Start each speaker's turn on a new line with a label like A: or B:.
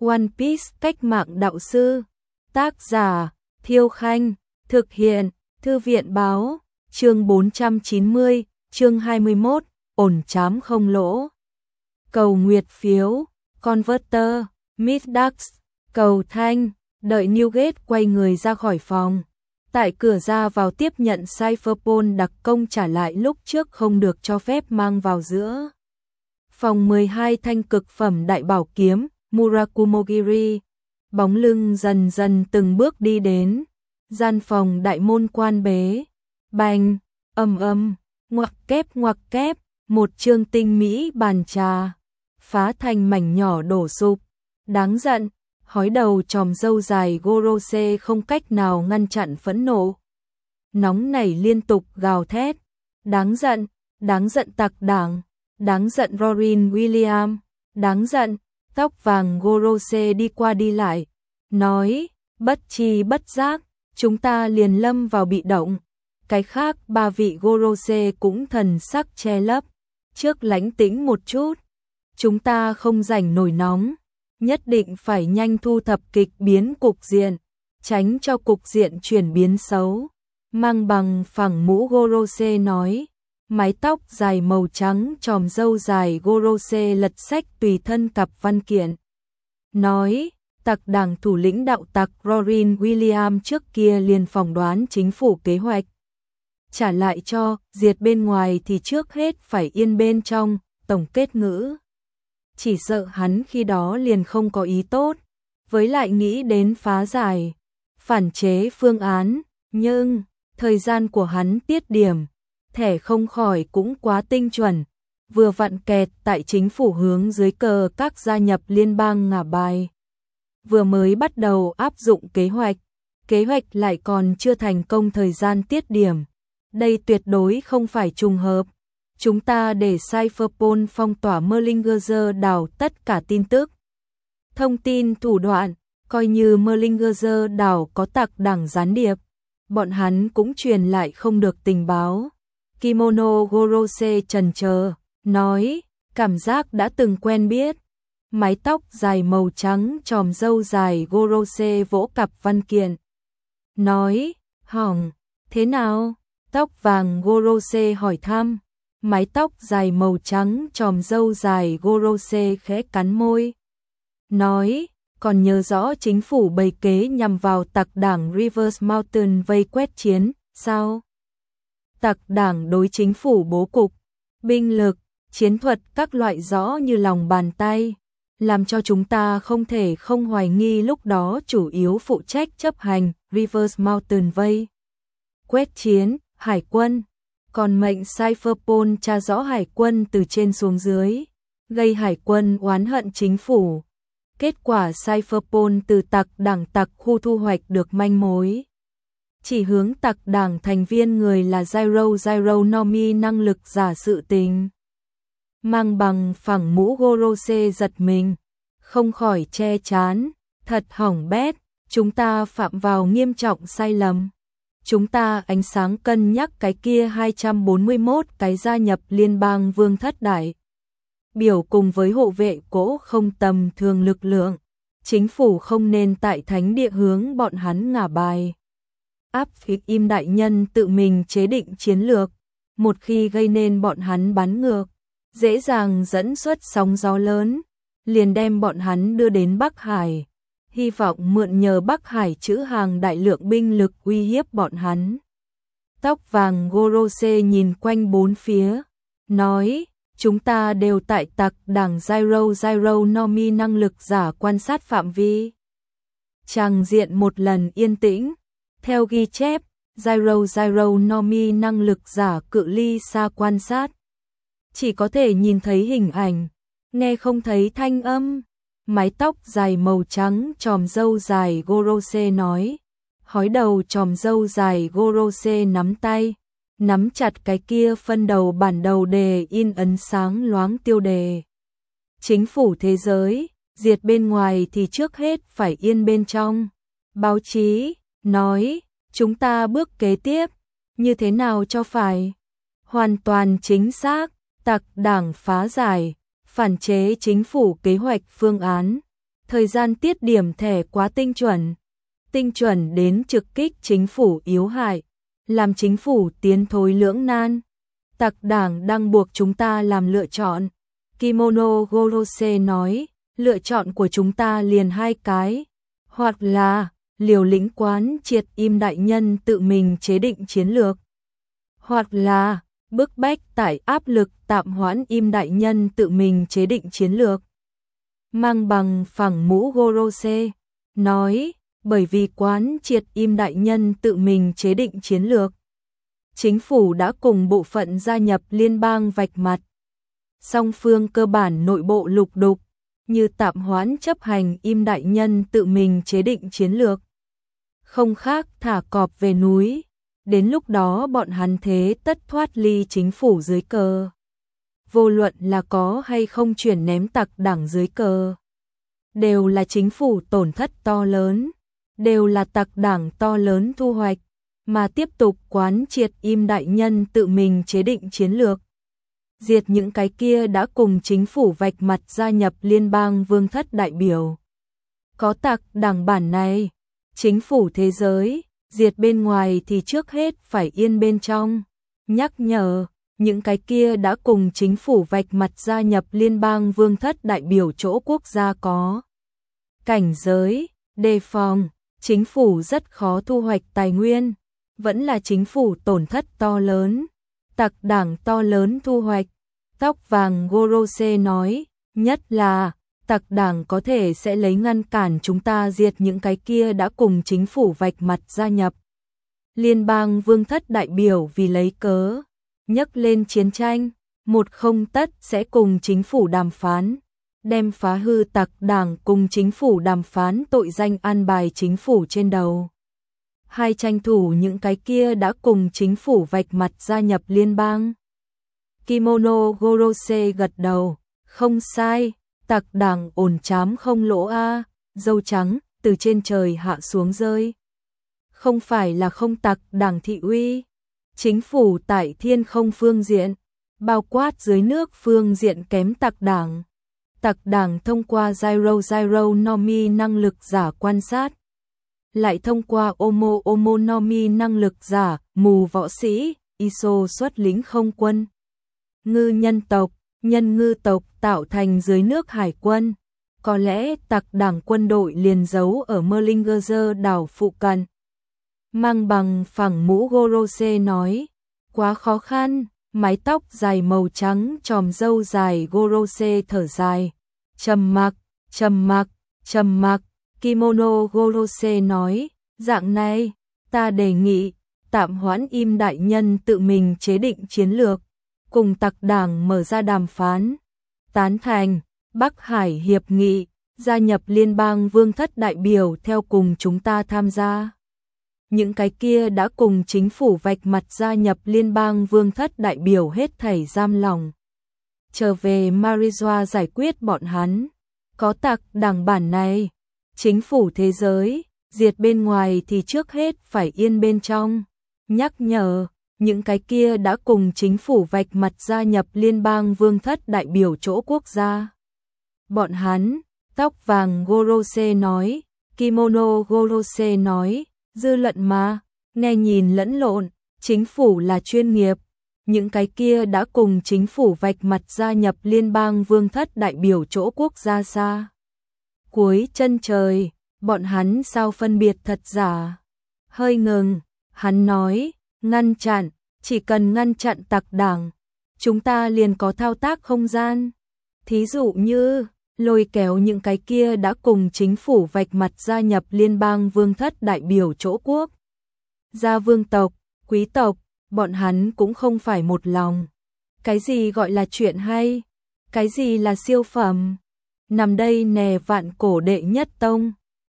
A: One Piece cách mạng đạo sư. Tác giả Thiêu Khanh. Thực hiện Thư viện báo. Chương 490, chương 21, ổn chám không lỗ. Cầu nguyệt phiếu, Converter, Middax, cầu thanh, đợi Newgate quay người ra khỏi phòng. Tại cửa ra vào tiếp nhận Cypherpol đặc công trả lại lúc trước không được cho phép mang vào giữa. Phòng 12 thanh cực phẩm đại bảo kiếm, Murakumogiri, bóng lưng dần dần từng bước đi đến. Gian phòng đại môn quan bế, bành, ầm, ngoặc kép, một chương tinh mỹ bàn trà, phá thành mảnh nhỏ đổ sụp. Đáng giận, hói đầu tròm râu dài Gorose không cách nào ngăn chặn phẫn nộ. Nóng nảy liên tục gào thét, đáng giận tặc đảng, đáng giận Rorin William, đáng giận. Tóc vàng Gorose đi qua đi lại, nói, bất chi bất giác, chúng ta liền lâm vào bị động. Cái khác ba vị Gorose cũng thần sắc che lấp, trước lánh tĩnh một chút. Chúng ta không rảnh nổi nóng, nhất định phải nhanh thu thập kịch biến cục diện, tránh cho cục diện chuyển biến xấu. Mang bằng phẳng mũ Gorose nói, mái tóc dài màu trắng tròm râu dài Gorose lật sách tùy thân cặp văn kiện. Nói, tặc đảng thủ lĩnh đạo tặc Rorin William trước kia liền phỏng đoán chính phủ kế hoạch. Trả lại cho, diệt bên ngoài thì trước hết phải yên bên trong, tổng kết ngữ. Chỉ sợ hắn khi đó liền không có ý tốt, với lại nghĩ đến phá giải, phản chế phương án, nhưng thời gian của hắn tiết điểm, thẻ không khỏi cũng quá tinh chuẩn, vừa vặn kẹt tại chính phủ hướng dưới cờ các gia nhập liên bang ngả bài. Vừa mới bắt đầu áp dụng kế hoạch lại còn chưa thành công thời gian tiết điểm. Đây tuyệt đối không phải trùng hợp. Chúng ta để Cypherpol phong tỏa Merlingerzer đảo tất cả tin tức, thông tin thủ đoạn, coi như Merlingerzer đảo có tặc đảng gián điệp, bọn hắn cũng truyền lại không được tình báo. Kimono Gorose chần chờ, nói, cảm giác đã từng quen biết. Mái tóc dài màu trắng tròm râu dài Gorose vỗ cặp văn kiện. Nói, hỏng, thế nào? Tóc vàng Gorose hỏi thăm. Mái tóc dài màu trắng tròm râu dài Gorose khẽ cắn môi. Nói, còn nhớ rõ chính phủ bày kế nhằm vào tặc đảng Rivers Mountain vây quét chiến, sao? Tặc đảng đối chính phủ bố cục, binh lực, chiến thuật các loại rõ như lòng bàn tay, làm cho chúng ta không thể không hoài nghi lúc đó chủ yếu phụ trách chấp hành Rivers Mountain vây quét chiến, hải quân, còn mệnh Cypherpol tra rõ hải quân từ trên xuống dưới, gây hải quân oán hận chính phủ. Kết quả Cypherpol từ tặc đảng tặc khu thu hoạch được manh mối. Chỉ hướng tặc đảng thành viên người là Gyro Nomi năng lực giả sự tình. Mang bằng phẳng mũ Gorose giật mình, không khỏi che chán, thật hỏng bét, chúng ta phạm vào nghiêm trọng sai lầm. Chúng ta ánh sáng cân nhắc cái kia 241 cái gia nhập liên bang vương thất đại biểu cùng với hộ vệ cỗ không tầm thường lực lượng. Chính phủ không nên tại thánh địa hướng bọn hắn ngả bài. Áp phích im đại nhân tự mình chế định chiến lược, một khi gây nên bọn hắn bắn ngược, dễ dàng dẫn xuất sóng gió lớn, liền đem bọn hắn đưa đến Bắc Hải, hy vọng mượn nhờ Bắc Hải trữ hàng đại lượng binh lực uy hiếp bọn hắn. Tóc vàng Gorose nhìn quanh bốn phía, nói, chúng ta đều tại tặc đảng Gyro Nomi năng lực giả quan sát phạm vi. Tràng diện một lần yên tĩnh, theo ghi chép, Gyro Nomi năng lực giả cự ly xa quan sát, chỉ có thể nhìn thấy hình ảnh, nghe không thấy thanh âm. Mái tóc dài màu trắng tròm râu dài Gorose nói, hói đầu tròm râu dài Gorose nắm tay, nắm chặt cái kia phân đầu bản đầu đề in ấn sáng loáng tiêu đề. Chính phủ thế giới, diệt bên ngoài thì trước hết phải yên bên trong. Báo chí, nói, chúng ta bước kế tiếp, như thế nào cho phải? Hoàn toàn chính xác, tặc đảng phá giải, phản chế chính phủ kế hoạch phương án, Thời gian tiết điểm thẻ quá tinh chuẩn đến trực kích chính phủ yếu hại, làm chính phủ tiến thối lưỡng nan. Tặc đảng đang buộc chúng ta làm lựa chọn. Kimono Gorose nói, lựa chọn của chúng ta liền hai cái, hoặc là liều lĩnh quán triệt im đại nhân tự mình chế định chiến lược, hoặc là bức bách tải áp lực tạm hoãn im đại nhân tự mình chế định chiến lược. Mang bằng phẳng mũ Gorose nói, bởi vì quán triệt im đại nhân tự mình chế định chiến lược, chính phủ đã cùng bộ phận gia nhập liên bang vạch mặt. Song phương cơ bản nội bộ lục đục, như tạm hoãn chấp hành im đại nhân tự mình chế định chiến lược. Không khác thả cọp về núi, đến lúc đó bọn hắn thế tất thoát ly chính phủ dưới cờ. Vô luận là có hay không chuyển ném tặc đảng dưới cờ, đều là chính phủ tổn thất to lớn, đều là tặc đảng to lớn thu hoạch, mà tiếp tục quán triệt im đại nhân tự mình chế định chiến lược. Diệt những cái kia đã cùng chính phủ vạch mặt gia nhập liên bang vương thất đại biểu. Có tặc đảng bản này, chính phủ thế giới, diệt bên ngoài thì trước hết phải yên bên trong. Nhắc nhở, những cái kia đã cùng chính phủ vạch mặt gia nhập liên bang vương thất đại biểu chỗ quốc gia có cảnh giới, đề phòng, chính phủ rất khó thu hoạch tài nguyên, vẫn là chính phủ tổn thất to lớn, tặc đảng to lớn thu hoạch. Tóc vàng Gorose nói, nhất là tặc đảng có thể sẽ lấy ngăn cản chúng ta diệt những cái kia đã cùng chính phủ vạch mặt gia nhập liên bang vương thất đại biểu vì lấy cớ nhấc lên chiến tranh, một không tất sẽ cùng chính phủ đàm phán, đem phá hư tặc đảng cùng chính phủ đàm phán tội danh an bài chính phủ trên đầu. Hai tranh thủ những cái kia đã cùng chính phủ vạch mặt gia nhập liên bang. Kimono Gorose gật đầu, không sai, tặc đảng ổn chám không lỗ a, dâu trắng từ trên trời hạ xuống rơi. Không phải là không tặc đảng thị uy, chính phủ tại thiên không phương diện, bao quát dưới nước phương diện kém tặc đảng. Tặc đảng thông qua Gyro Nomi năng lực giả quan sát, lại thông qua Omo Nomi năng lực giả mù võ sĩ, Iso xuất lính không quân. Ngư nhân tộc, nhân ngư tộc tạo thành dưới nước hải quân, có lẽ tặc đảng quân đội liền giấu ở Merlingerzer đảo phụ cận. Mang bằng phẳng mũ Gorose nói, quá khó khăn, mái tóc dài màu trắng tròm râu dài Gorose thở dài, trầm mặc, Kimono Gorose nói, dạng này, ta đề nghị, tạm hoãn im đại nhân tự mình chế định chiến lược, cùng tặc đảng mở ra đàm phán, tán thành, Bắc Hải Hiệp nghị, gia nhập liên bang vương thất đại biểu theo cùng chúng ta tham gia. Những cái kia đã cùng chính phủ vạch mặt gia nhập liên bang vương thất đại biểu hết thảy giam lòng. Trở về Marijoa giải quyết bọn hắn, có tặc đảng bản này, chính phủ thế giới, diệt bên ngoài thì trước hết phải yên bên trong. Nhắc nhở, những cái kia đã cùng chính phủ vạch mặt gia nhập liên bang vương thất đại biểu chỗ quốc gia. Bọn hắn, tóc vàng Gorose nói, Kimono Gorose nói, dư luận mà, nghe nhìn lẫn lộn, chính phủ là chuyên nghiệp. Những cái kia đã cùng chính phủ vạch mặt gia nhập liên bang vương thất đại biểu chỗ quốc gia xa cuối chân trời, bọn hắn sao phân biệt thật giả. Hơi ngừng, hắn nói, ngăn chặn, chỉ cần ngăn chặn tặc đảng, chúng ta liền có thao tác không gian. Thí dụ như, lôi kéo những cái kia đã cùng chính phủ vạch mặt gia nhập liên bang vương thất đại biểu chỗ quốc gia vương tộc, quý tộc, bọn hắn cũng không phải một lòng. Cái gì gọi là chuyện hay? Cái gì là siêu phẩm? Nằm đây nè vạn cổ đệ nhất tông.